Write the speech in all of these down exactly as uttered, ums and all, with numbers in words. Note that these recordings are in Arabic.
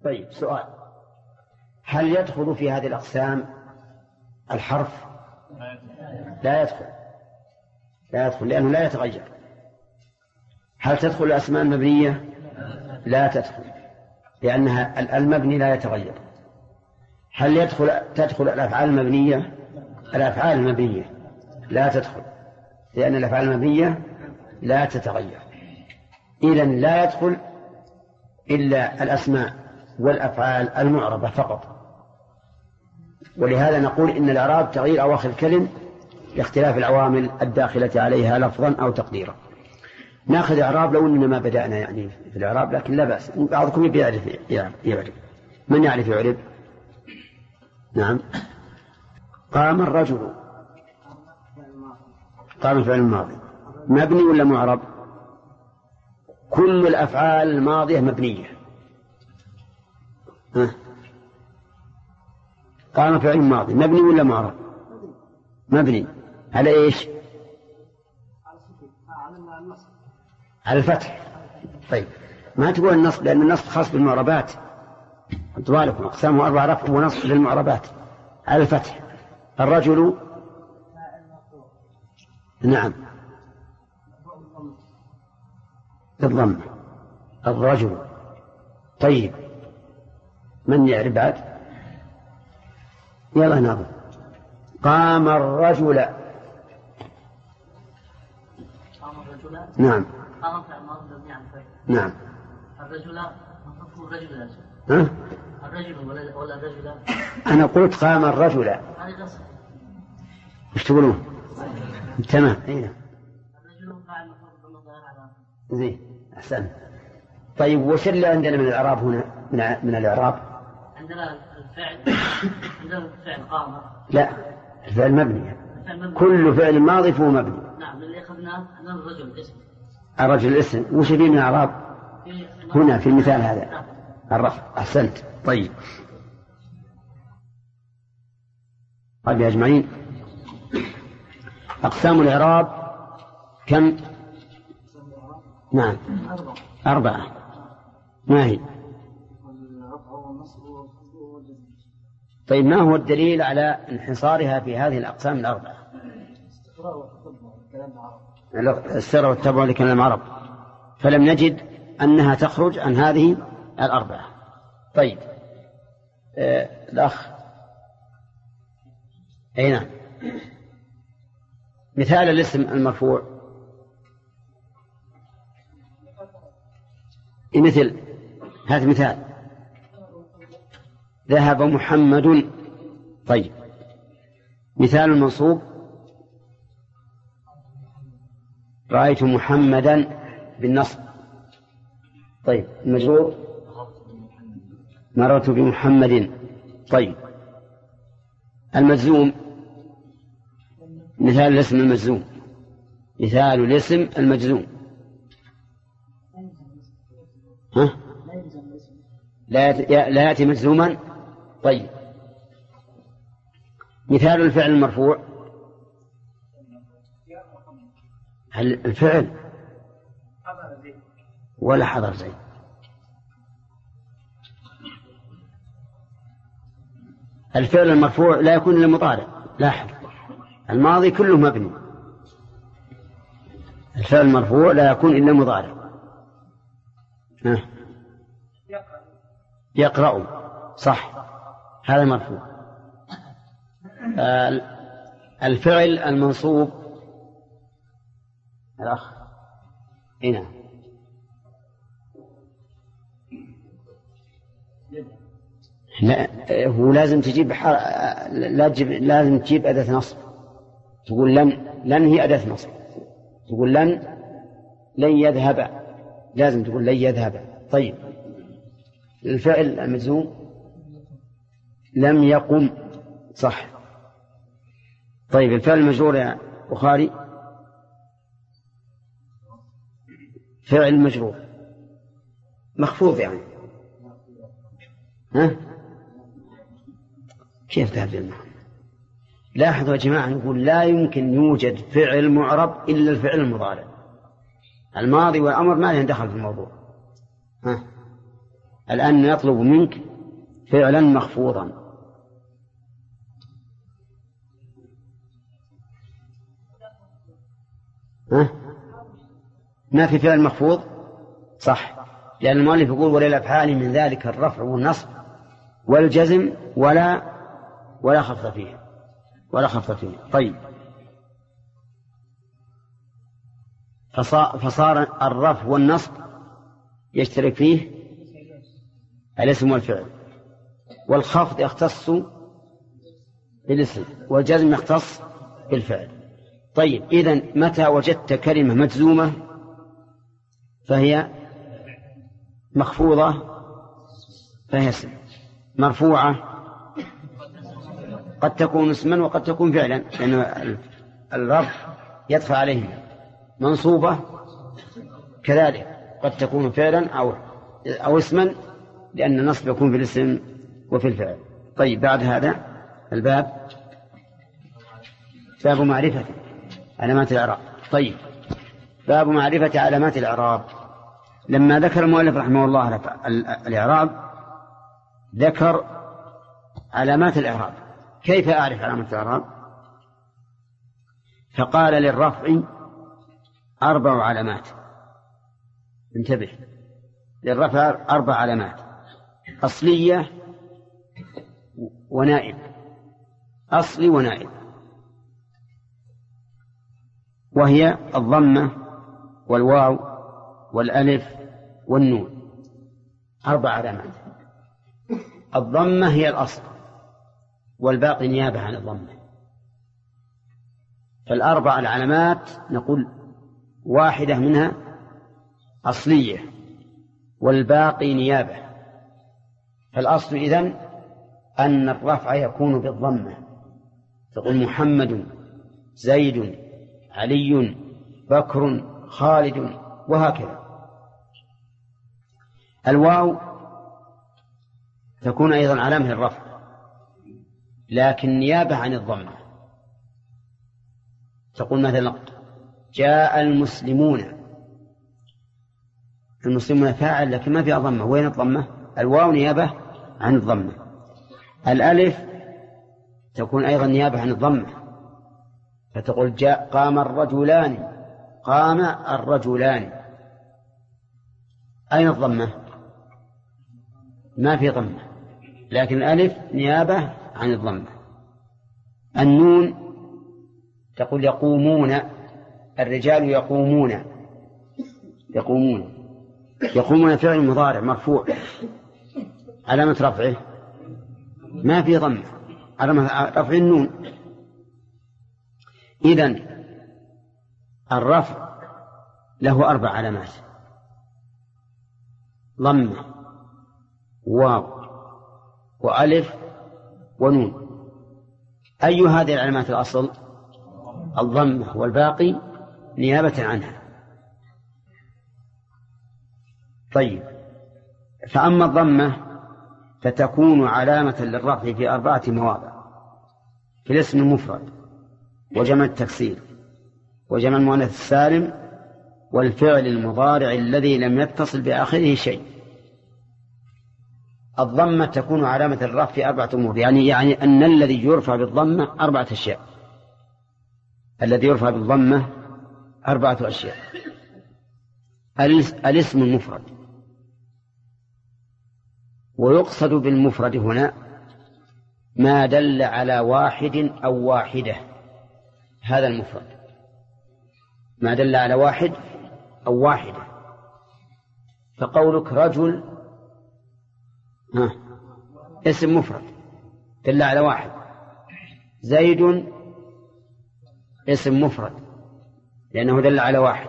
طيب سؤال: هل يدخل في هذه الأقسام الحرف؟ لا يدخل، لا يدخل لأنه لا يتغير. هل تدخل الأسماء المبنية؟ لا تدخل لأنها المبني لا يتغير. هل يدخل تدخل الأفعال المبنية؟ الأفعال المبنية لا تدخل لأن الأفعال المبنية لا تتغير. إذن لا يدخل إلا الأسماء والأفعال المعربة فقط. ولهذا نقول إن الإعراب تغيير أواخر الكلم لاختلاف العوامل الداخلة عليها لفظا أو تقديرا. نأخذ إعراب لو أننا ما بدأنا يعني في الإعراب، لكن لا بأس، بعضكم يعرف يعرف. من يعرف يعرف؟ نعم. قام الرجل. قام فعل الماضي مبني ولا معرب؟ كل الأفعال الماضية مبنية. ها؟ قام فعل الماضي مبني ولا معرب؟ مبني. على إيش؟ على الفتح. طيب ما تقول النصب لأن النصب خاص بالمعربات. أطوالكم أقسامه أربع: رفع ونصب للمعربات. على الفتح. الرجل نعم بالضم. الرجل. طيب من يعرف بعد؟ يلا ناظر. قام الرجل. قام الرجل. نعم. قام فعل ماضي مبني على الفتح. نعم. الرجل مفهوم الرجل. ها؟ الرجل ولا ولا الرجل؟ أنا قلت قام الرجل. هذه قصة. وش تقولون؟ تمام. أين؟ الرجل فاعل مفعول بالظاهر على. زين أحسن. طيب وش اللي عندنا من الإعراب هنا؟ من من الإعراب؟ عندنا الفعل. عندنا الفعل قام. لا الفعل مبني. الفعل مبني. كل فعل ماضي فهو مبني. نعم اللي أخذناه أن الرجل اسم. الرجل اسم. وش فيه من الإعراب؟ هنا في المثال هذا الرفع. أحسنت. طيب طيب يا أجمعين، أقسام الإعراب كم؟ نعم أربعة. ما هي؟ طيب ما هو الدليل على انحصارها في هذه الأقسام الأربعة؟ السر والتبع لكلام العرب، فلم نجد أنها تخرج عن هذه الأربعة. طيب آه الأخ أي نعم. مثال الاسم المرفوع مثل هذا مثال: ذهب محمد. طيب مثال المنصوب: رأيت محمدا بالنصب. طيب المجرور: مررت بمحمد. طيب المجزوم: مثال الاسم المجزوم. مثال الاسم المجزوم. ها؟ لا يأتي مجزوما. طيب مثال الفعل المرفوع: هل الفعل ولا حضر زيد؟ الفعل المرفوع لا يكون إلا مضارع. لاحظ الماضي كله مبني. الفعل المرفوع لا يكون إلا مضارع. ها؟ يقرأ. صح هذا مرفوع. الفعل المنصوب الأخ هنا لا هو لازم تجيب حر... لا تجيب... لازم تجيب أداة نصب. تقول لن. لن هي أداة نصب. تقول لن لن يذهب. لازم تقول لن يذهب. طيب الفعل المجزوم: لم يقم. صح. طيب الفعل المجرور يا بخاري: فعل مجرور مخفوض يعني. ها؟ كيف ذهب للمعنى؟ لاحظوا يا جماعة، نقول لا يمكن يوجد فعل معرب إلا الفعل المضارع. الماضي والأمر ما لهم دخل في الموضوع. ها؟ الآن يطلب منك فعلا مخفوضا. ها؟ ما في فعل مخفوض صح، لأن المؤلف يقول وللأفعال من ذلك الرفع والنصب والجزم ولا ولا خفض فيه ولا خفض فيه. طيب، فصار الرفع والنصب يشترك فيه الاسم والفعل، والخفض يختص بالاسم، والجزم يختص بالفعل. طيب، إذن متى وجدت كلمة مجزومة فهي مخفوضة فهي اسم، مرفوعة قد تكون اسما وقد تكون فعلا، لأن الرفع يدخل عليهما، منصوبة كذلك قد تكون فعلا أو أو اسما، لأن النصب يكون في الاسم وفي الفعل. طيب، بعد هذا الباب باب معرفة علامات الإعراب. طيب، باب معرفة علامات الإعراب. لما ذكر المؤلف رحمه الله الإعراب ذكر علامات الإعراب. كيف أعرف علامات الإعراب؟ فقال للرفع أربع علامات. انتبه، للرفع أربع علامات: أصلية ونائب، أصلي ونائب، وهي الضمة والواو والألف والنون. أربع علامات. الضمة هي الأصل والباقي نيابة عن الضمة. فالأربع العلامات نقول واحدة منها أصلية والباقي نيابة. فالأصل إذن أن الرفع يكون بالضمة، تقول محمد، زيد، علي، بكر، خالد، وهكذا. الواو تكون أيضا علامة الرفع لكن نيابة عن الضمة. تقول مثلا جاء المسلمون، المسلمون فاعل لكن ما في ضمة. وين الضمة؟ الواو نيابة عن الضمة. الألف تكون أيضا نيابة عن الضمة، فتقول جاء قام الرجلان، قام الرجلان. أين الضمة؟ ما في ضمة، لكن الألف نيابة عن الضمة. النون تقول يقومون، الرجال يقومون، يقومون يقومون فعل مضارع مرفوع، علامة رفعه ما في ضمة، علامة رفع النون. إذن الرفع له أربع علامات: ضمة، واو، وألف، ونون. أي هذه العلامات الأصل؟ الضمة، والباقي نيابة عنها. طيب، فأما الضمة فتكون علامة للرفع في أربعة مواضع: في الاسم المفرد، وجمع التكسير، وجمع المؤنث السالم، والفعل المضارع الذي لم يتصل بآخره شيء. الضمة تكون علامة الرفع في أربعة أمور، يعني يعني أن الذي يرفع بالضمة أربعة أشياء. الذي يرفع بالضمة أربعة أشياء: الاسم المفرد، ويقصد بالمفرد هنا ما دل على واحد أو واحدة، هذا المفرد، ما دل على واحد أو واحدة. فقولك رجل ها اسم مفرد دل على واحد، زيد اسم مفرد لأنه دل على واحد،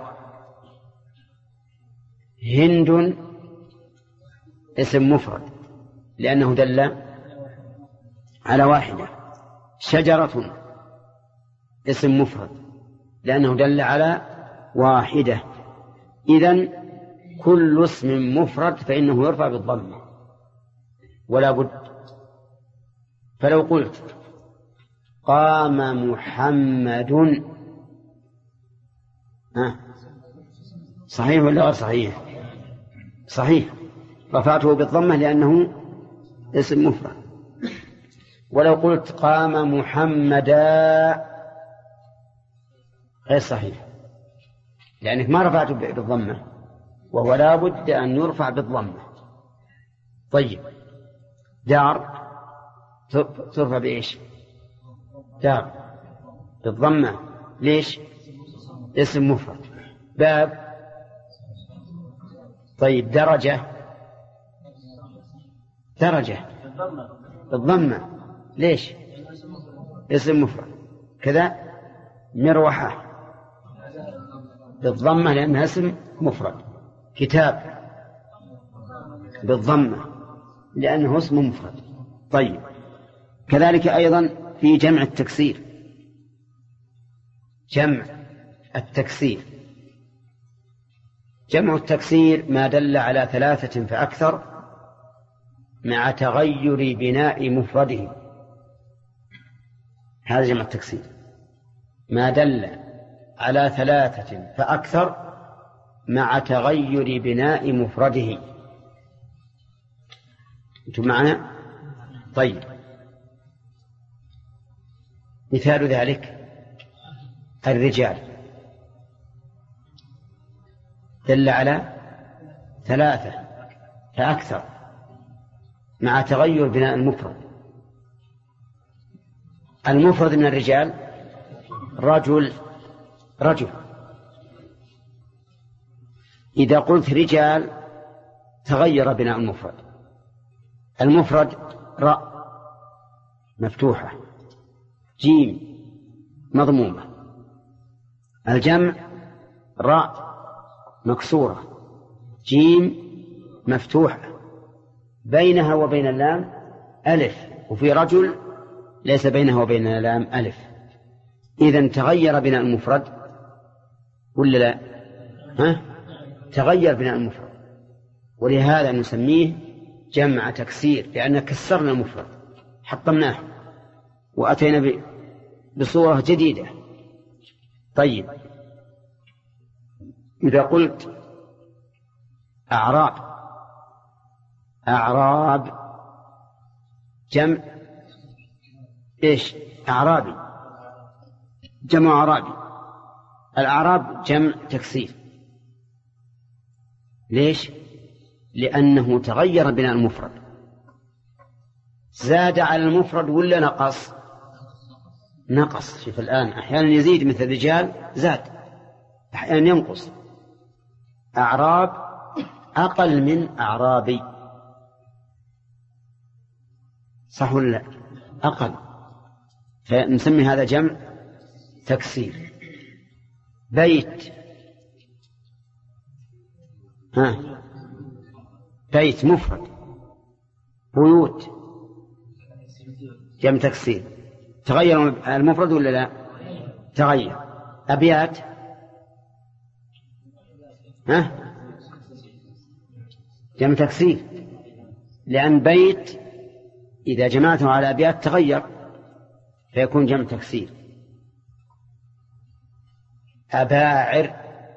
هند اسم مفرد لأنه دل على واحدة، شجرة اسم مفرد لأنه دل على واحدة. إذن كل اسم مفرد فإنه يرفع بالضمة ولا بد. فلو قلت قام محمد، ها صحيح ولا غير صحيح؟ صحيح، رفعته بالضمة لأنه اسم مفرد. ولو قلت قام محمدا غير صحيح، لأنك ما رفعته بالضمة، وهو لا بد أن يرفع بالضمة. طيب دار ترفع بإيش؟ دار بالضمة. ليش؟ اسم مفرد. باب. طيب درجة درجة بالضمة. ليش؟ اسم مفرد. كذا مروحة بالضمة لأنها اسم مفرد. كتاب بالضمة لأنه اسم مفرد. طيب كذلك أيضا في جمع التكسير. جمع التكسير جمع التكسير ما دل على ثلاثة فأكثر مع تغير بناء مفرده. هذا جمع التكسير، ما دل على ثلاثة فأكثر مع تغير بناء مفرده. أنتم معنا؟ طيب مثال ذلك الرجال دل على ثلاثة فأكثر مع تغير بناء المفرد. المفرد من الرجال رجل رجل. إذا قلت رجال تغير بناء المفرد. المفرد راء مفتوحة، جيم مضمومة. الجمع راء مكسورة، جيم مفتوحة، بينها وبين اللام ألف، وفي رجل ليس بينها وبين اللام ألف. إذن تغير بناء المفرد ولا لا؟ ها؟ تغير بناء المفرد، ولهذا نسميه جمع تكسير، لأن كسرنا المفرد حطمناه وأتينا بصورة جديدة. طيب إذا قلت أعراب أعراب جمع إيش؟ أعرابي، جمع أعرابي. الأعراب جمع تكسير. ليش؟ لأنه تغير بناء المفرد. زاد على المفرد ولا نقص؟ نقص. شوف الآن أحيانا يزيد مثل رجال زاد، أحيانا ينقص. أعراب أقل من أعرابي، صح ولا لا؟ أقل، فنسمي هذا جمع تكسير. بيت ها بيت مفرد. بيوت جمع تكسير. تغير المفرد ولا لا؟ تغير. أبيات ها جمع تكسير، لأن بيت إذا جمعته على أبيات تغير فيكون جمع تكسير. أباعر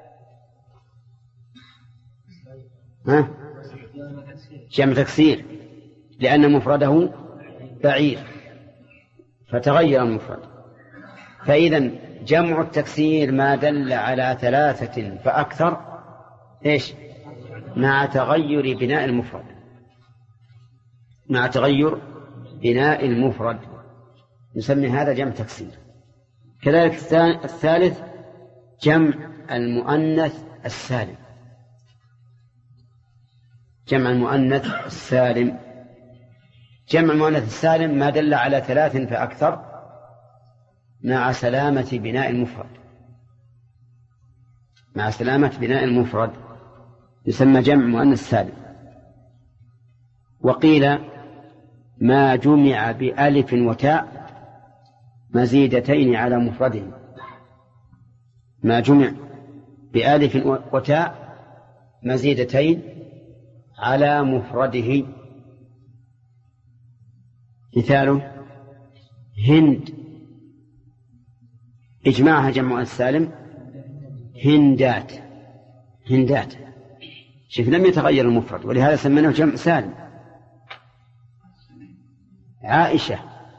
ها جمع تكسير، لأن مفرده بعير فتغير المفرد. فإذا جمع التكسير ما دل على ثلاثة فأكثر إيش؟ مع تغير بناء المفرد، مع تغير بناء المفرد نسمي هذا جمع تكسير. كذلك الثالث جمع المؤنث السالم. جمع المؤنث السالم جمع المؤنث السالم ما دل على ثلاث فأكثر مع سلامة بناء المفرد، مع سلامة بناء المفرد يسمى جمع مؤنث سالم. وقيل ما جمع بألف وتاء مزيدتين على مفرده. ما جمع بألف وتاء مزيدتين على مفرده. مثاله هند، إجماعها جمع السالم هندات. هندات شوف لم يتغير المفرد، ولهذا سميناه جمع سالم. عائشة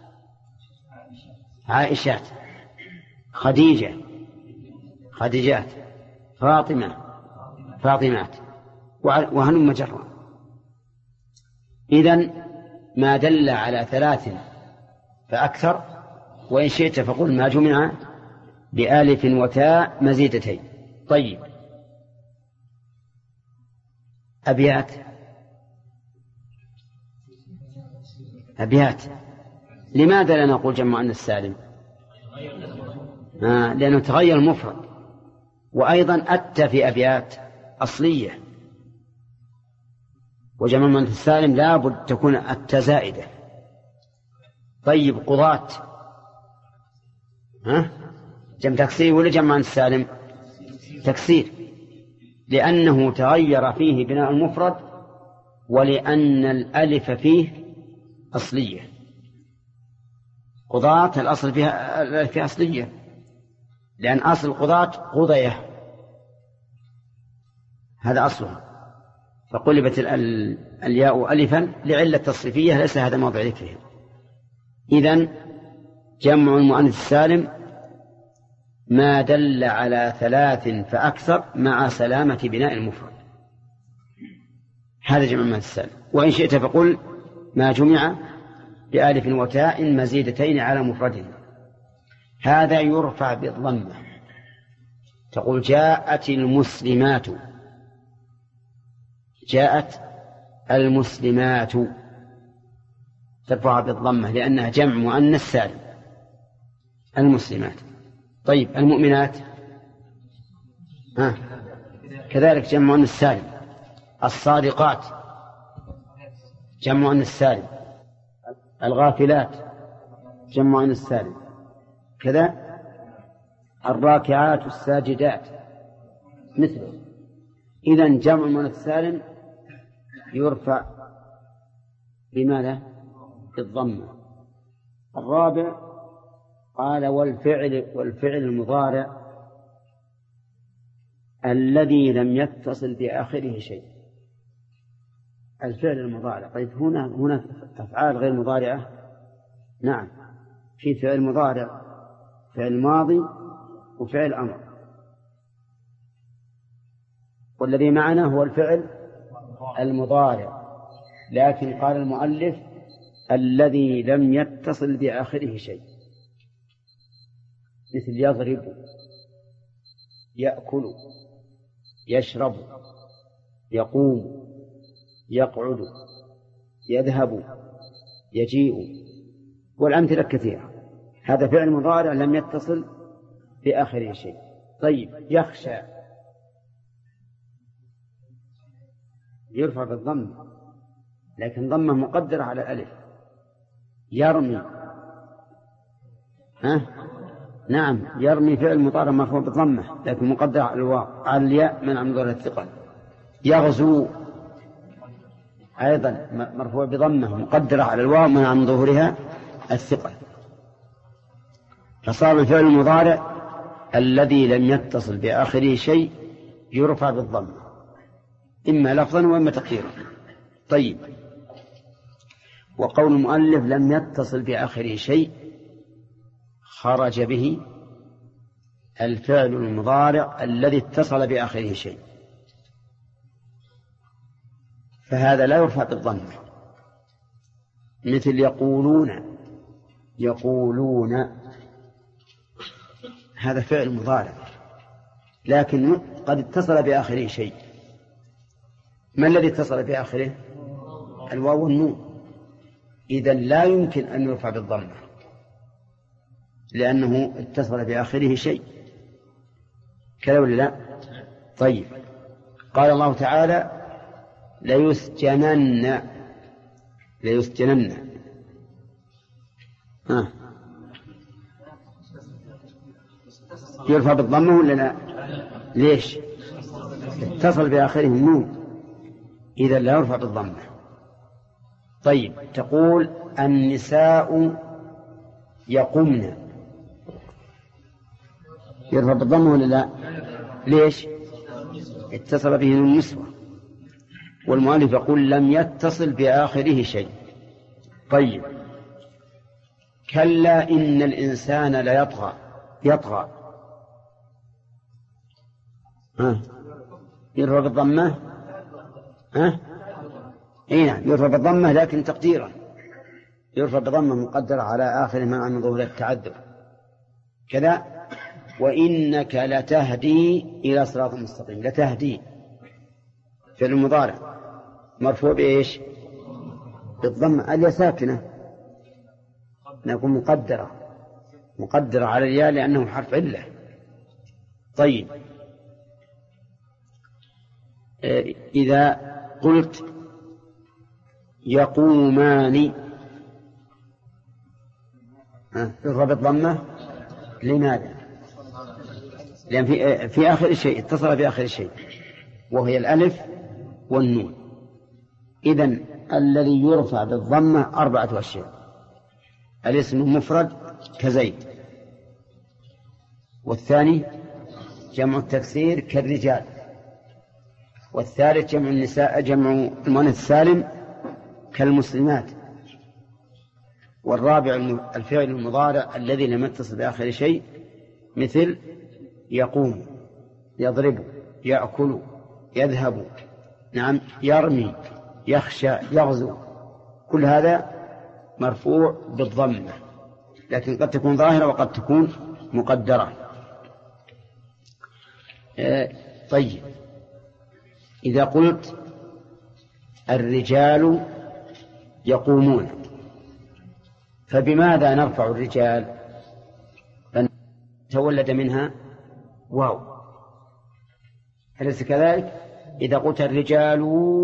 عائشات، خديجة خديجات، فاطمة فاطمات، وهلم مجرا. إذن ما دل على ثلاث فأكثر، وإن شئت فقل ما جمع بآلف وتاء مزيدتين. طيب، أبيات أبيات لماذا لا نقول جمع مؤنث سالم؟ آه لأنه تغير المفرد، وأيضا أتى في أبيات أصلية، وجمع مؤنث السالم لا بد تكون أتى زائدة. طيب، قضاة ها جمع تكسير ولا جمع مؤنث سالم؟ تكسير، لأنه تغير فيه بناء المفرد، ولأن الألف فيه أصلية. قضاة الأصل فيها الألف فيها أصلية، لأن أصل القضاة قضية، هذا أصله، فقلبت الياء ألفا لعلة تصريفية، ليس هذا موضع ذكره. إذن جمع المؤنث السالم ما دل على ثلاث فأكثر مع سلامة بناء المفرد، هذا جمع المؤنث السالم. وإن شئت فقل ما جمع بآلف وتاء مزيدتين على مفرده. هذا يرفع بالضمة، تقول جاءت المسلمات، جاءت المسلمات، ترفع بالضمة لأنها جمع مؤنث سالم المسلمات. طيب، المؤمنات ها كذلك جمع مؤنث سالم. الصادقات جمع مؤنث سالم. الغافلات جمع مؤنث سالم كذا. الراكعات الساجدات مثله. إذن جمع المؤنث سالم يرفع بماذا؟ بالضمة. الرابع قال والفعل والفعل المضارع الذي لم يتصل بآخره شيء. الفعل المضارع، طيب هنا هنا أفعال غير مضارعة. نعم، في فعل مضارع، فعل ماضي، وفعل أمر، والذي معنا هو الفعل المضارع، لكن قال المؤلف الذي لم يتصل بآخره شيء، مثل يضرب، يأكل، يشرب، يقوم، يقعد، يذهب، يجيء، والأمثلة كثيرة. هذا فعل مضارع لم يتصل بآخره شيء. طيب، يخشى يرفع بالضم، لكن ضمه مقدرة على الألف. يرمي ها نعم، يرمي فعل مضارع مرفوع بالضمة لكن مقدر على الواو على الياء من عن ظهور الثقل. يغزو أيضا مرفوع بضمة مقدرة على الواو من عن ظهورها الثقل. فصار الفعل المضارع الذي لم يتصل بآخره شيء يرفع بالضمة، إما لفظا وإما تقديرا. طيب، وقول المؤلف لم يتصل بآخره شيء خرج به الفعل المضارع الذي اتصل بآخره شيء، فهذا لا يرفع بالضمة. مثل يقولون، يقولون هذا فعل مضارع لكن قد اتصل بآخره شيء. ما الذي اتصل بآخره؟ الواو والنون. إذن لا يمكن أن يرفع بالضمة لأنه اتصل بآخره شيء، كذا ولا لا؟ طيب، قال الله تعالى ليسجنن، ليسجنن ها يرفع بالضمة ولا لا؟ ليش؟ اتصل بآخره النون، إذا لا يرفع بالضمة. طيب، تقول النساء يقمن، يرفع بالضمة ولا لا؟ ليش؟ اتصل به النسوة، والمؤلف يقول لم يتصل بآخره شيء. طيب، كلا إن الإنسان ليطغى. يطغى ها يرفع بالضمة. ها اي نعم يرفع بالضمة، لكن تقديرا يرفع بضمة مقدرة على آخر منع من ظهور التعذر كذا. وإنك لتهدي إلى صراط مستقيم. لتهدي فعل المضارع مرفوع بإيش؟ بالضمة. الياء ساكنة نكون مقدرة مقدرة على الياء لأنه حرف علة. طيب، إذا قلت يقومان يرفع بالضمة لماذا؟ لأن في, في آخر الشيء اتصل بآخر الشيء وهي الألف والنون. إذن الذي يرفع بالضمة أربعة أشياء: الاسم المفرد كزيد، والثاني جمع التكسير كالرجال، والثالث جمع النساء جمع المؤنث السالم كالمسلمات، والرابع الفعل المضارع الذي لم يتصل بآخر شيء مثل يقوم، يضرب، يأكل، يذهب، نعم، يرمي، يخشى، يغزو. كل هذا مرفوع بالضمة، لكن قد تكون ظاهرة وقد تكون مقدرة. آه طيب، إذا قلت الرجال يقومون فبماذا نرفع الرجال؟ تولد منها واو، أليس كذلك؟ إذا قلت الرجال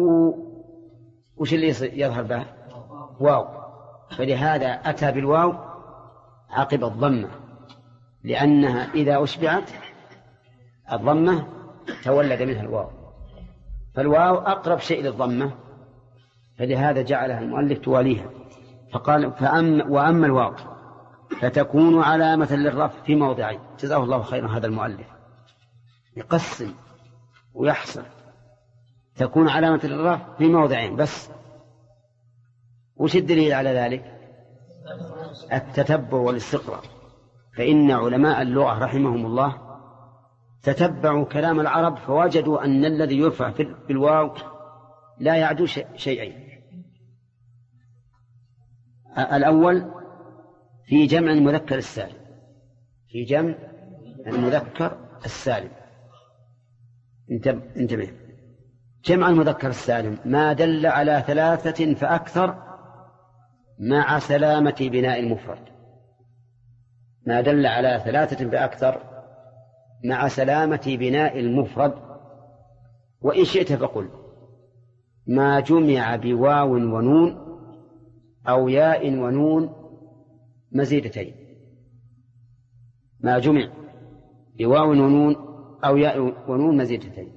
وش اللي يظهر به؟ واو، فلهذا أتى بالواو عقب الضمة، لأنها إذا أشبعت الضمة تولد منها الواو، فالواو أقرب شيء للضمة، فلهذا جعلها المؤلف تواليها فقال فأم وأما الواو فتكون علامة للرفع في موضعين. جزاه الله خيرا هذا المؤلف، يقسم ويحصر. تكون علامة للرفع في موضعين بس. وش الدليل على ذلك؟ التتبع والاستقراء. فإن علماء اللغة رحمهم الله تتبعوا كلام العرب فوجدوا أن الذي يرفع بالواو لا يعدو شيئين: الأول في جمع المذكر السالم، في جمع المذكر السالم انتبه، جمع المذكر السالم ما دل على ثلاثة فأكثر مع سلامة بناء المفرد، ما دل على ثلاثة فأكثر مع سلامة بناء المفرد. وإن شئت فقل ما جمع بواو ونون أو ياء ونون مزيدتين، ما جمع بواو ونون أو ياء ونون مزيدتين.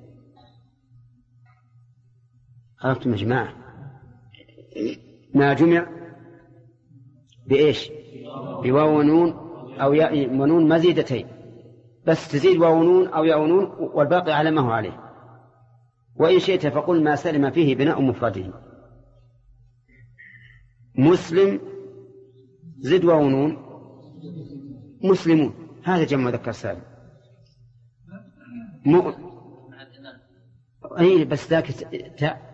عرفتم يا جماعة؟ ما جمع بإيش؟ بواو ونون أو ياء ونون مزيدتين، بس تزيد واو ونون أو ياء ونون والباقي على ما هو عليه. وإن شئت فقل ما سلم فيه بناء مفرده. مسلم زد واو ونون مسلمون، هذا جمع مذكر سالم. م... أي بس ذاك تاء،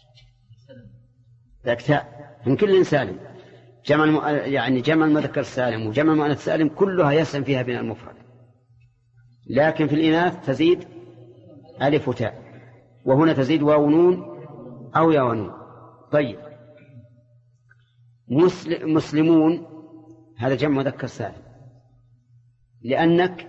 ذاك تاء من كل سالم. جمع الم... يعني جمع المذكر السالم وجمع المؤنث السالم كلها يسلم فيها بناء المفرد، لكن في الإناث تزيد ألف وتاء، وهنا تزيد واو ونون أو ياء ونون. طيب، مسل... مسلمون هذا جمع مذكر سالم، لأنك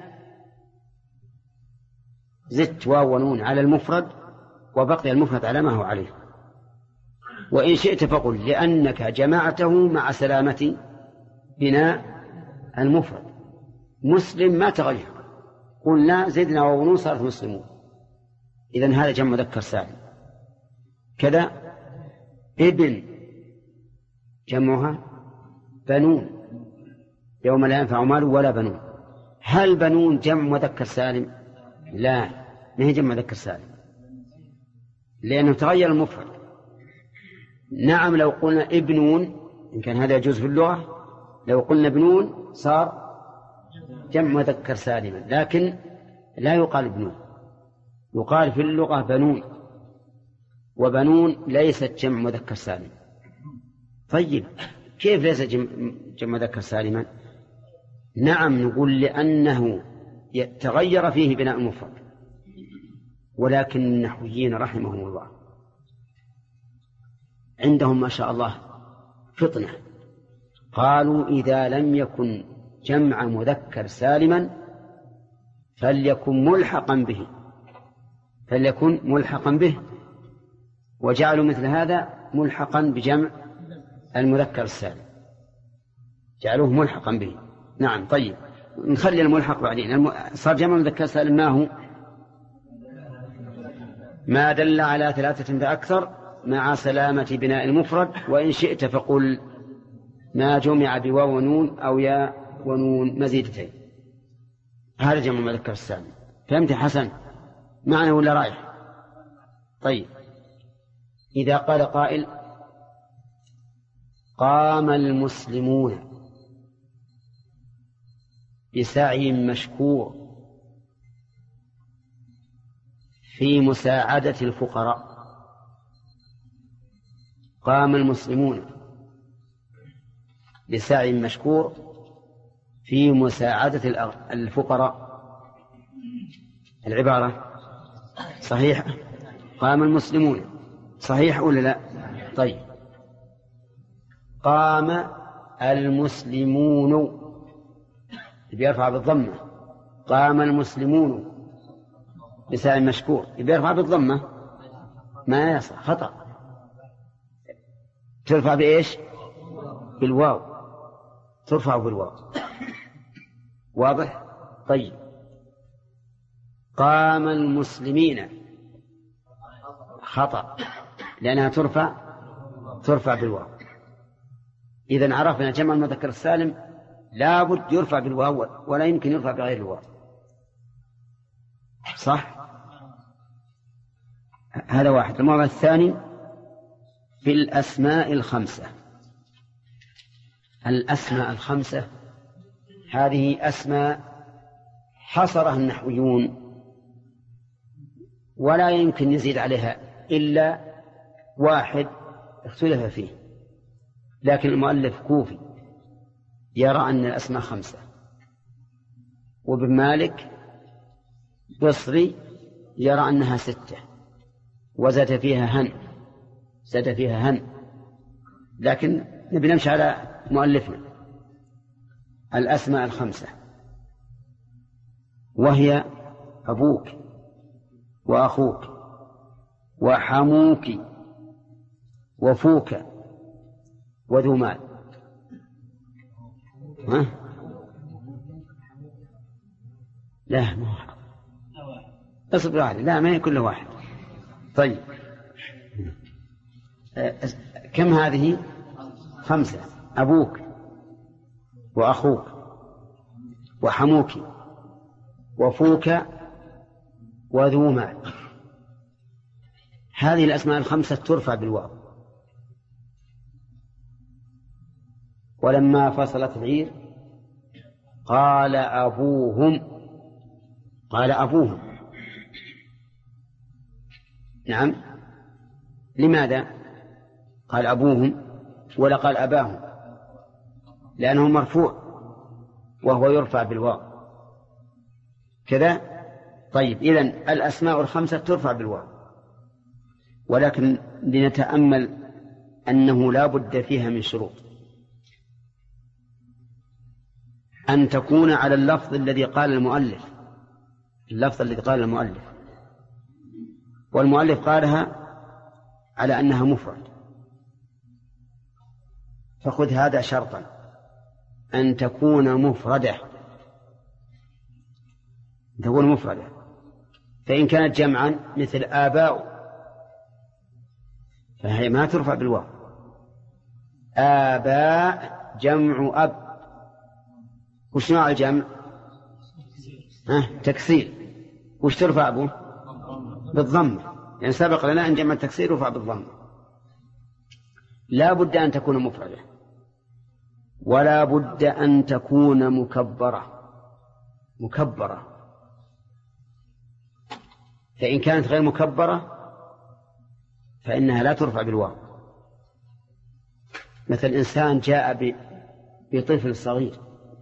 زدت واو ونون على المفرد وبقي المفرد على ما هو عليه. وإن شئت فقل لأنك جمعته مع سلامة بناء المفرد. مسلم ما تغير، قلنا زدنا واو ونون صارت مسلمون، إذن هذا جمع مذكر سالم. كذا ابن جمعها بنون يوم لا ينفع مال ولا بنون. هل بنون جمع مذكر سالم؟ لا، ما هي جمع مذكر سالم، لأنه تغير المفرد. نعم لو قلنا ابنون إن كان هذا يجوز في اللغة، لو قلنا ابنون صار جمع مذكر سالما، لكن لا يقال ابنون، يقال في اللغة بنون، وبنون ليست جمع مذكر سالم. طيب كيف ليس جمع مذكر سالما؟ نعم نقول لأنه تغير فيه بناء المفرد، ولكن النحويين رحمهم الله عندهم ما شاء الله فطنة، قالوا إذا لم يكن جمع مذكر سالما فليكن ملحقا به، فليكن ملحقا به، وجعلوا مثل هذا ملحقا بجمع المذكر السالم، جعلوه ملحقا به. نعم طيب نخلي الملحق بعدين. صار جمع مذكر سالم ما هو؟ ما دل على ثلاثة فأكثر مع سلامة بناء المفرد، وإن شئت فقل ما جمع بواو ونون أو يا ونون مزيدتين. هذا جمع المذكر السالم. فهمت حسن معنى ولا رايح؟ طيب إذا قال قائل قام المسلمون بسعي مشكور في مساعدة الفقراء، قام المسلمون بسعي مشكور في مساعدة الفقراء، العبارة صحيحة؟ قام المسلمون صحيح ولا لا؟ طيب قام المسلمون بيرفع بالضمة، قام المسلمون بسعي مشكور بيرفع بالضمة، ما يصح، خطأ، ترفع بإيش؟ بالواو، ترفع بالواو. واضح؟ طيب قام المسلمين خطأ لأنها ترفع ترفع بالواو. إذن عرفنا جمع المذكر السالم لا بد يرفع بالواو ولا يمكن يرفع بغير الواو، صح؟ هذا واحد. الموضوع الثاني في الأسماء الخمسة. الأسماء الخمسة هذه أسماء حصرها النحويون ولا يمكن يزيد عليها إلا واحد اختلف فيه، لكن المؤلف كوفي يرى أن الأسماء خمسة، وابن مالك بصري يرى أنها ستة، وزاد فيها هن زاد فيها هن لكن نبي نمشي على مؤلفنا. الأسماء الخمسة وهي أبوك وأخوك وحموك وفوك وذو مال. ها؟ لا ما واحد، اصبر واحد، لا ما هي كل واحد. طيب كم هذه؟ خمسة. أبوك وأخوك وحموك وفوك وذو مال. هذه الأسماء الخمسة ترفع بالواو. ولما فصلت العير قال أبوهم قال أبوهم نعم، لماذا قال أبوهم ولا قال أباهم؟ لأنه مرفوع وهو يرفع بالواو كذا. طيب إذن الأسماء الخمسة ترفع بالواو، ولكن لنتأمل أنه لا بد فيها من شروط: أن تكون على اللفظ الذي قال المؤلف اللفظ الذي قال المؤلف والمؤلف قالها على أنها مفرد، فخذ هذا شرطا أن تكون مفردة تكون مفردة. فإن كانت جمعا مثل آباء فهي ما ترفع بالواو. آباء جمع أب، وش نوع الجمع؟ ها؟ تكسير. وش ترفع به؟ بالضم، يعني سبق لنا أن جمع التكسير يرفع بالضم. لا بد أن تكون مفردة، ولا بد أن تكون مكبرة مكبرة فإن كانت غير مكبرة فإنها لا ترفع بالواو. مثل إنسان جاء بطفل صغير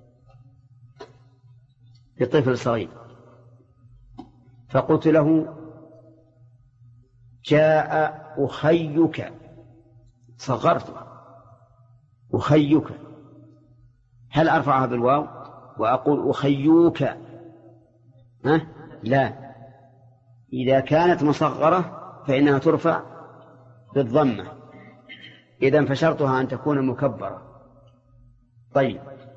بطفل صغير فقلت له جاء أخيك، صغرت أخيك، هل أرفعها بالواو وأقول أخيوك؟ ها؟ لا، إذا كانت مصغرة فإنها ترفع بالضمة، إذن فشرطها أن تكون مكبرة. طيب،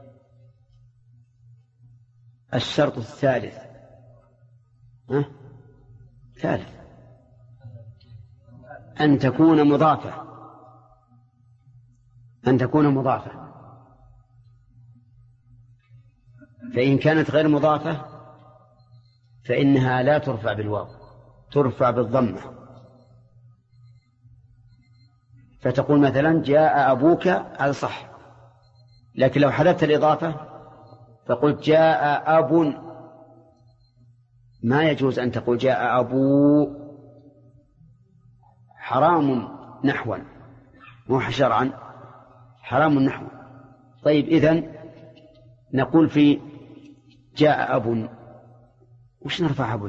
الشرط الثالث ها؟ ثالث أن تكون مضافة أن تكون مضافة فإن كانت غير مضافة فإنها لا ترفع بالواو، ترفع بالضمة. فتقول مثلا جاء أبوك، هذا صح، لكن لو حذفت الإضافة فقلت جاء أب، ما يجوز أن تقول جاء أبو، حرام نحوا مو شرعا، حرام نحوا. طيب، إذن نقول في جاء أب وش نرفع أبوه؟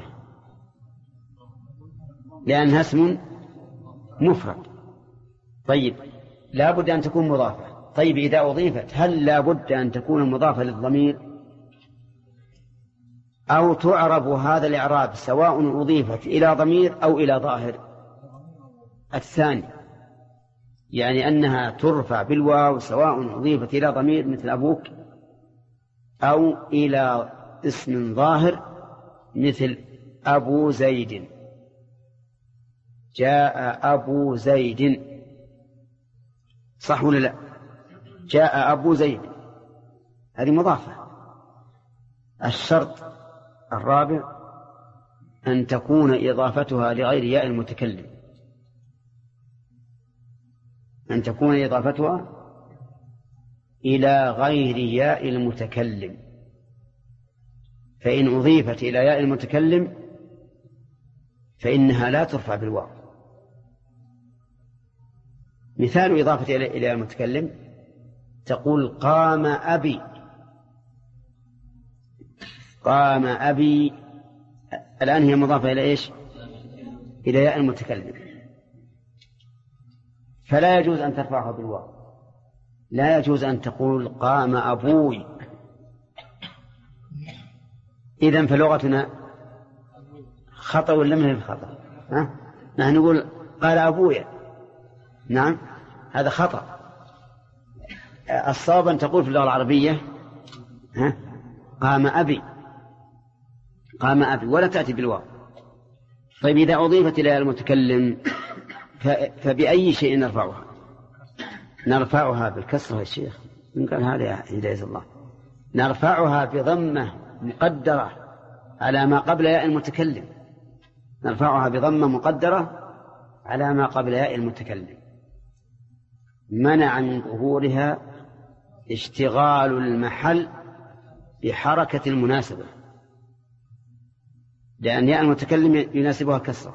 لأنها اسم مفرد. طيب، لا بد أن تكون مضافة. طيب، إذا أضيفت هل لا بد أن تكون مضافة للضمير أو تعرب هذا الإعراب سواء أضيفت إلى ضمير أو إلى ظاهر؟ الثاني، يعني أنها ترفع بالواو سواء أضيفت إلى ضمير مثل أبوك أو إلى اسم ظاهر مثل أبو زيد، جاء أبو زيد، صح ولا لا؟ جاء أبو زيد، هذه مضافة. الشرط الرابع أن تكون إضافتها لغير ياء المتكلم، أن تكون إضافتها إلى غير ياء المتكلم، فإن أضيفت إلى ياء المتكلم فإنها لا ترفع بالواو. مثال إضافة إلى ياء المتكلم تقول قام أبي، قام أبي، الآن هي مضافة إلى إيش؟ إلى ياء المتكلم، فلا يجوز أن ترفعها بالواو، لا يجوز أن تقول قام أبوي. إذن فلغتنا خطأ ولا من الخطأ؟ ها؟ نحن نقول قال أبويا، نعم هذا خطأ. الصواب أن تقول في اللغة العربية ها؟ قام أبي، قام أبي، ولا تأتي بالواو. طيب، إذا أضيفت إلى المتكلم فبأي شيء نرفعها؟ نرفعها بالكسرة يا شيخ، من قال هذا يا هداية الله؟ نرفعها بضمة مقدرة على ما قبل ياء المتكلم، نرفعها بضمة مقدرة على ما قبل ياء المتكلم، منع من ظهورها اشتغال المحل بحركة المناسبة، لأن ياء المتكلم يناسبها كسرة.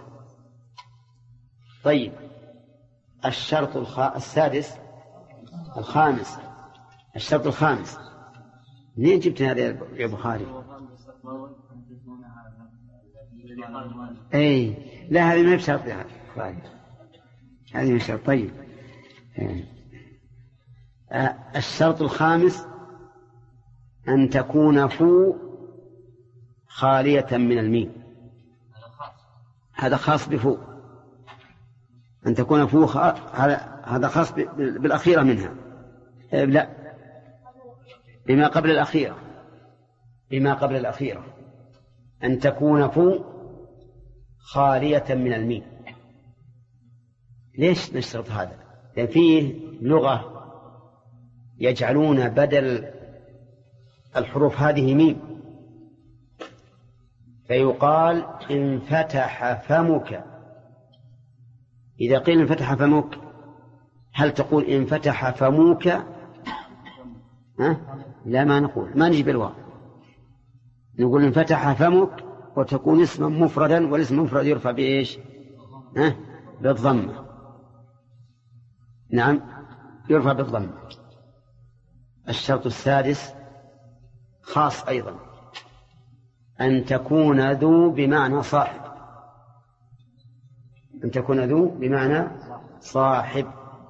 طيب، الشرط الخ... السادس الخامس الشرط الخامس، منين جبت هذا يا بخاري؟ اي لا، هذه ما بشرط يا بخاري، هذه مش شرط. طيب، آه. الشرط الخامس أن تكون فو خالية من الميم، هذا خاص بفو، أن تكون فو خ... هذا خاص ب... بالأخيرة منها، آه لا، بما قبل الأخيرة، بما قبل الأخيرة أن تكون فو خالية من الميم. ليش نشترط هذا؟ لأن فيه لغة يجعلون بدل الحروف هذه ميم، فيقال انفتح فمك إذا قيل انفتح فمك هل تقول انفتح فموك؟ ها؟ لا، ما نقول، ما نجيب الواو، نقول انفتح فمك وتكون اسما مفردا، والاسم المفرد يرفع بإيش؟ ها؟ بالضمة. نعم، يرفع بالضمة. الشرط السادس خاص أيضا، أن تكون ذو بمعنى صاحب، أن تكون ذو بمعنى صاحب،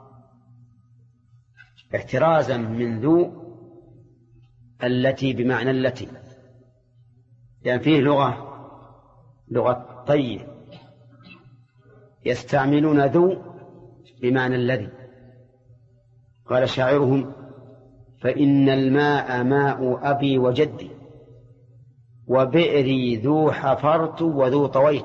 احترازا من ذو التي بمعنى التي، يعني فيه لغة لغة طيب يستعملون ذو بمعنى الذي. قال شاعرهم: فإن الماء ماء أبي وجدي، وبئري ذو حفرت وذو طويت.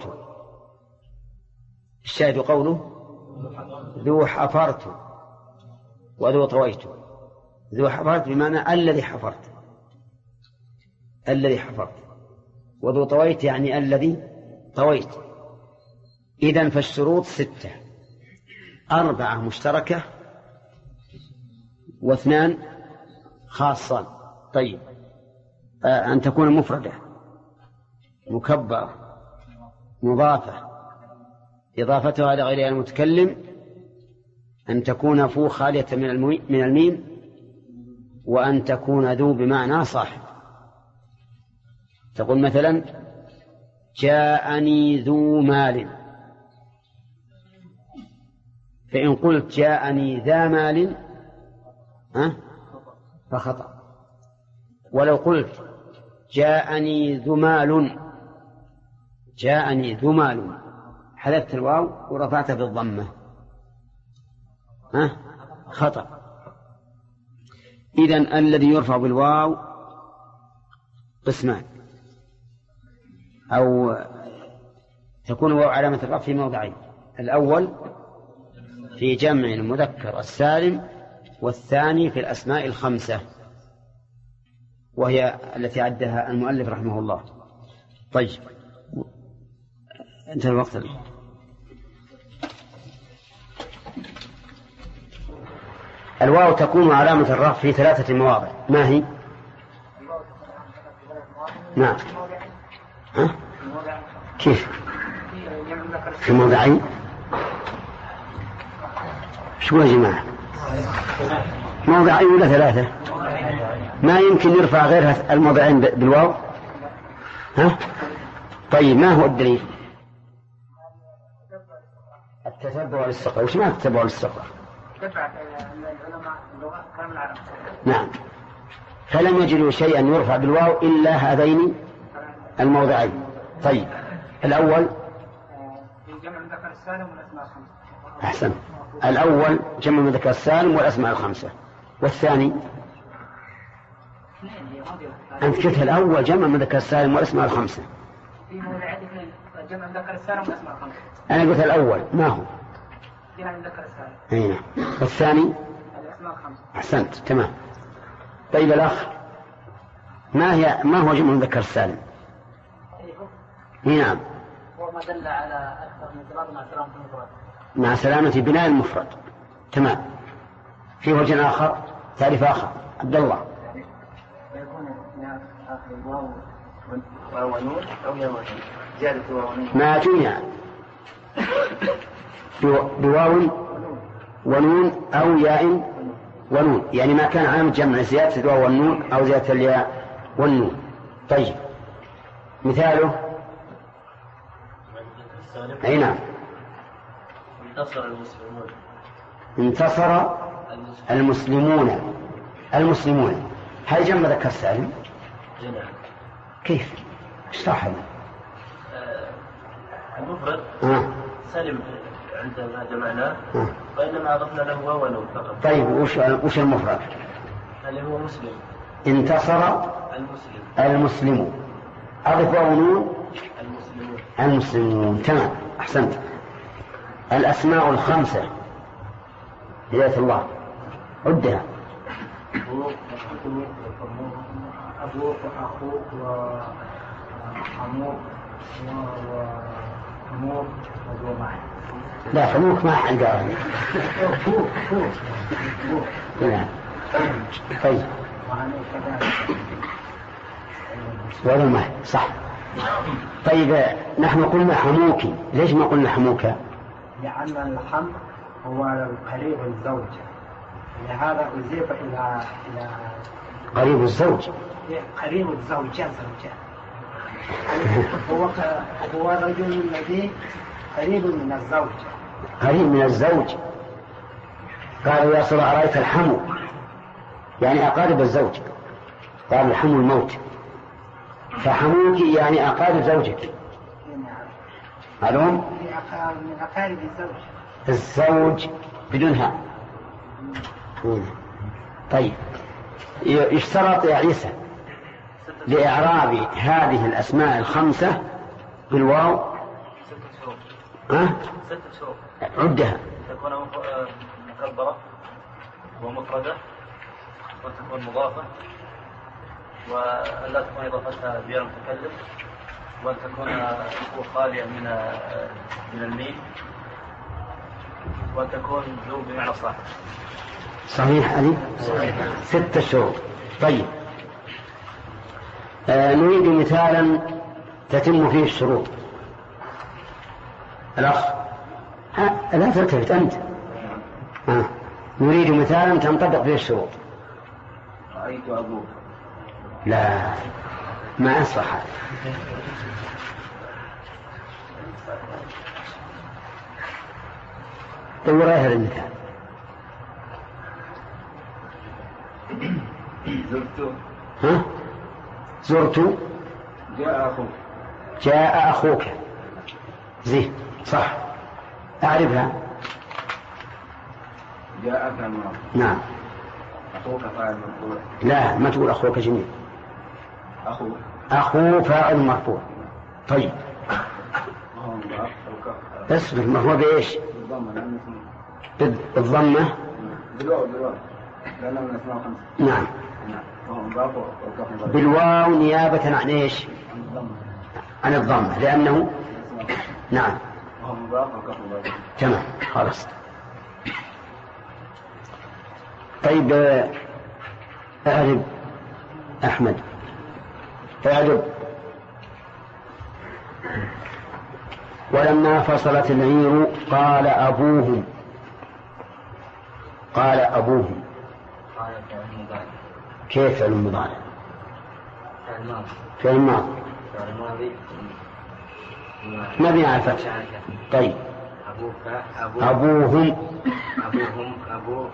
الشاهد قوله ذو حفرت وذو طويت. ذو حفرت بمعنى الذي حفرت، الذي حفرت، وذو طويت يعني الذي طويت. إذن فالشروط ستة: أربعة مشتركة واثنان خاصان. طيب، آه أن تكون مفردة مكبرة مضافة إضافتها لغير المتكلم، أن تكون فو خالية من الميم، وأن تكون ذو بمعنى صاحب. تقول مثلا: جاءني ذو مال، فإن قلت جاءني ذا مال ها فخطأ. ولو قلت جاءني ذو مال، جاءني ذو مال، حذفت الواو ورفعت بالضمة ها خطأ. إذن الذي يرفع بالواو قسمان، أو تكون واو علامة الرفع في موضعين: الأول في جمع المذكر السالم، والثاني في الأسماء الخمسة، وهي التي عدها المؤلف رحمه الله. طيب، انتهى الوقت. الواو تكون علامة الرفع في ثلاثة مواضع. ما هي؟ نعم. ها؟ كيف؟ في موضعين؟ شو يا جماعة؟ موضعين ولا ثلاثة؟ ما يمكن يرفع غير الموضعين بالواو؟ ها؟ طيب، ما هو الدليل؟ التتبع للثقة. وش معنى التتبع للثقة؟ نعم، فلم يجدوا شيئا يرفع بالواو إلا هذين الموضعين. طيب، الأول جمع المذكر السالم والأسماء الخمسة. أحسن، الأول جمع المذكر السالم والأسماء الخمسة، والثاني أنت قلت الأول جمع المذكر السالم والأسماء الخمسة. في موضعين اثنين: جمع المذكر السالم والأسماء الخمسة. أنا قلت الأول ما هو؟ جمع المذكر السالم. أي، والثاني الأسماء الخمسة. أحسنت، تمام. طيب الأخ، ما هي ما هو جمع المذكر السالم؟ نعم، هو ما دل على أكثر من ثلاث مع سلامة المفرد، مع سلامة بناء المفرد. تمام. في وجه آخر، تعريف آخر، عبد الله. يكون آخر الواو ونون أو ياء ونون، زيادة واو ونون. ما جمع بواو ونون أو ياء ونون، يعني ما كان علامة جمع زيادة الواو والنون أو زيادة الياء والنون. طيب، مثاله؟ أي نعم. انتصر المسلمون. انتصر المسلمون. المسلمون هل جمع ذكر سالم؟ جمع. كيف؟ اشرح لنا. المفرد آه. سالم عندما جمعناه، آه. وإنما أضفنا له واو ونون فقط. طيب، وش وش المفرد؟ اللي هو مسلم. انتصر المسلم. المسلمون، أضف واو ونون. المسلمون. المسلمون، تمام، أحسنت. الأسماء الخمسة هداية الله، عدها. أبوك وأخوك وعموك وأموك وذو معي. لا حموك ما حد قال. نعم. طيب ولا ما صح. طيب نحن قلنا حموكي، ليش ما قلنا حموكا؟ لأن الحم هو قريب الزوج، لهذا أضيف إلى إلى قريب الزوج. قريب الزوج زوجة هو هو الرجل الذي قريب من الزوج. قريب من الزوج. قال يا صلى أرأيت الحمو يعني أقارب الزوج، قال الحمو الموت، فحموك يعني أقارب زوجك. معلوم؟ من أقارب الزوج. الزوج بدونها. طيب يشترط يا عيسى لإعراب هذه الأسماء الخمسة بالواو ها؟ ستة شروط. عدها. تكون مكبرة ومفردة وتكون مضافة ولا تكون إضافتها بغير المتكلم وأن تكون خالية من من الميم وأن تكون ذو بمعنى صاحب. صحيح علي؟ ستة شروط. طيب آه نريد مثالا تتم فيه الشروط. الأخ لا تلتفت أنت. آه. نريد مثالا تنطبق فيه الشروط. رأيت أبوك. لا ما أصلح هذا. دور هذا المثال. زرت. ها؟ زرت. جاء أخوك. جاء أخوك. زين صح. أعرفها. جاء فعل ماضي. نعم. أخوك فاعل مرفوع. لا ما تقول أخوك جميل. أخو. أخو فاعل مرفوع. طيب. اصبر ما هو بإيش؟ بالضمة. بالواو بالواو. لأنه من الأسماء الخمسة. نعم. بالواو نيابة عن إيش؟ عن الضمة لأنه نعم. تمام خلاص. طيب أعرب أحمد أعرب. ولما فصلت العير قال أبوهم. قال أبوهم. كيف فعل مضارع؟ فعل ماضي. مبني على الفتح. طيب أبوك أبو أبوهم. أبوهم أبو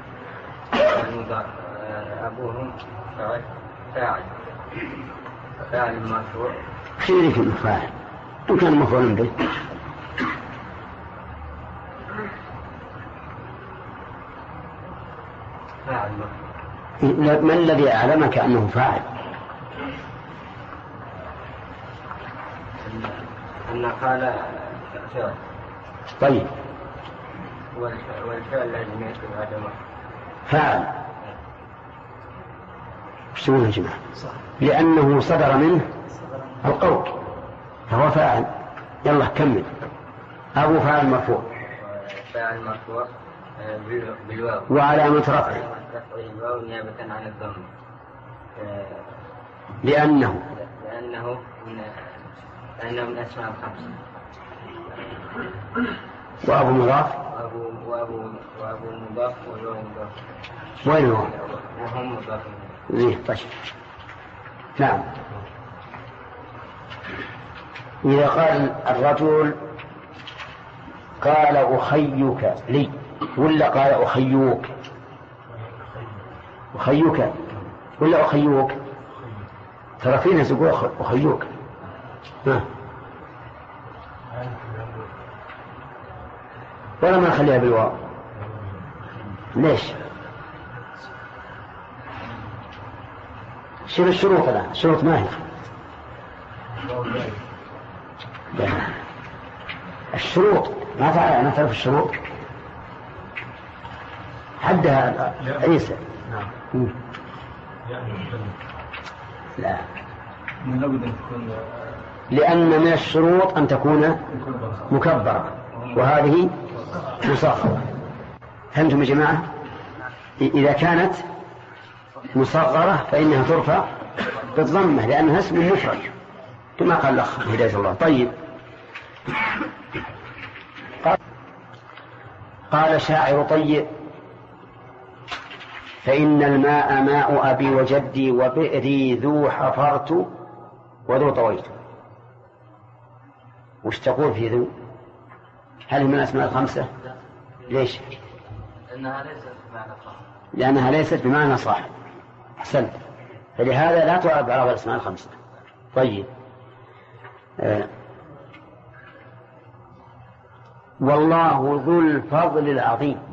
أبوهم فاعل فاعل فاعل مرفوع. خيرك المفاعل إن كان مفعول به. فاعل مرفوع. ما الذي أعلمك أنه فاعل؟ أن قال فعل. طيب والفعل لازم يكون عدمه. فاعل. ايش تقول يا جماعة؟ لأنه صدر منه القول فهو فاعل. يلا كمل. أبو فاعل مرفوع. فاعل مرفوع بالواو. وعلامة رفعه الواو نيابة عن الضم. لأنه لأنه من لأنه من أسماء الخمسة. وأبو مضاف. وأبو وأبو وأبو مضاف والواو مضاف. وين هو؟ وهم مضاف. زين طيب. نعم. إذا قال الرجل قال أخيك لي ولا قال أخيوك؟ أخيك ولا أخيوك؟ ترى في ناس يقول أخيوك. ها ولا ما نخليها بالواو؟ ليش؟ شوف الشروط الآن. الشروط ما هي؟ الشروط ما تعرف ما تعرف الشروط حدها عيسى. نعم. لا من لابد أن تكون لأن من الشروط أن تكون مكبرة. وهذه مصغرة. فهمتم يا جماعة؟ إذا كانت مصغرة فإنها ترفع بالضمة لأنها اسم مفرد كما قال الأخ هداية الله. طيب، قال شاعر طيب: فإن الماء ماء أبي وجدي وبئري ذو حفرت وذو طويت. وش تقول في ذو؟ هل هي من الأسماء الخمسة؟ ليش؟ لأنها ليست بمعنى صاحب. لأنها ليست بمعنى صاحب. أحسنت، فلهذا لا تعرف على الأسماء الخمسة. طيب، آه. والله ذو الفضل العظيم.